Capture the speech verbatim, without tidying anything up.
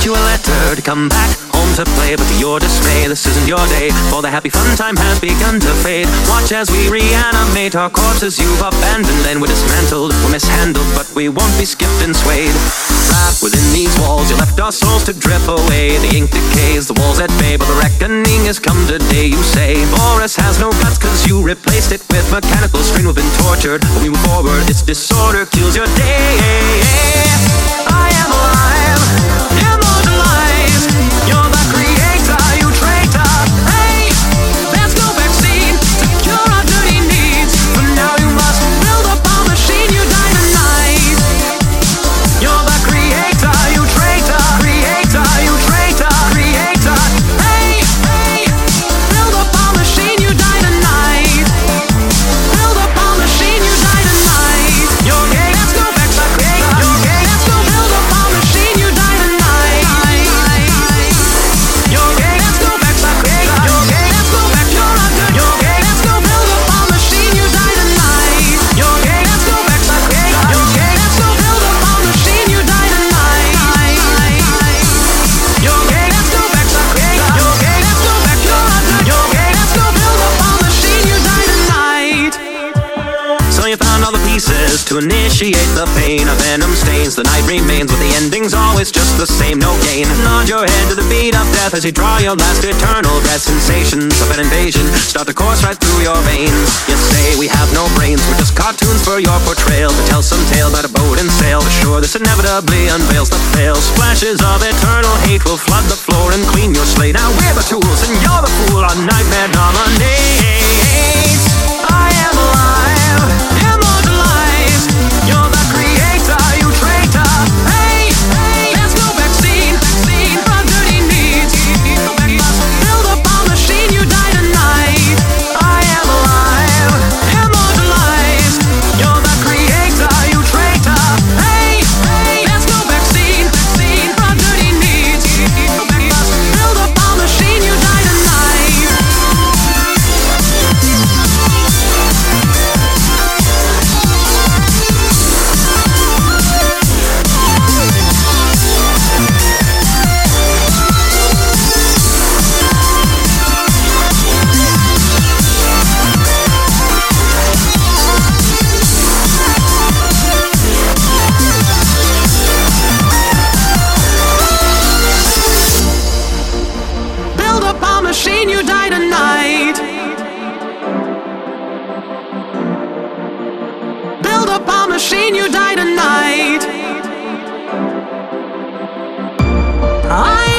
you a letter to come back home to play, but to your dismay, this isn't your day, for the happy fun time has begun to fade. Watch as we reanimate our corpses you've abandoned, and we're dismantled, we're mishandled, but we won't be skipped and swayed. Trapped within these walls, you left our souls to drip away. The ink decays, the walls at bay, but the reckoning has come today, you say. Boris has no guts cause you replaced it with mechanical strain. We've been tortured, when we move forward, its disorder kills your day. I am alive, immortalized. You're the creator, you traitor. Hey, there's no vaccine to cure our dirty needs. For now you must build up our machine, you die tonight. You're the creator, you traitor. Creator, you traitor. Creator. Hey, hey, build up our machine, you die tonight. Build up our machine, you die tonight. You're gay, let's go back to creator. You're gay, let's go build up our machine, you die tonight. You're gay, let's go back to creator. You're gay, let's go back, you're not good. You're gay, let's go build up our machine, you die tonight. You're gay, let's go back to creator. You're gay, let's go build up our machine, you die tonight. You're gay, let's go back to creator. You're gay, let's go back, you're not good. You're gay, let's go build up our machine, you die tonight. So you found all the pieces to initiate the pain. A venom stains, the night remains, but the ending's always just the same, no gain. Nod your head to the beat of death as you draw your last eternal breath. Sensations of an invasion start to course right through your veins. You say we have no brains, we're just cartoons for your portrayal, to tell some tale about a boat and sail. But sure, this inevitably unveils the fail. Splashes of eternal hate will flood the floor and clean your slate. Now we're the tools and you're the fool, our nightmare dominates. I am alive, immortalized. You're the creator, you traitor. Hey, hey, there's no vaccine, vaccine for dirty needs. Build up our machine, you die tonight. I am alive, immortalized. You're the creator, you traitor. Hey, hey, there's no vaccine, vaccine for dirty needs. Build up our machine, you die tonight. Build up our machine, you die tonight. Build up our machine, you die tonight. I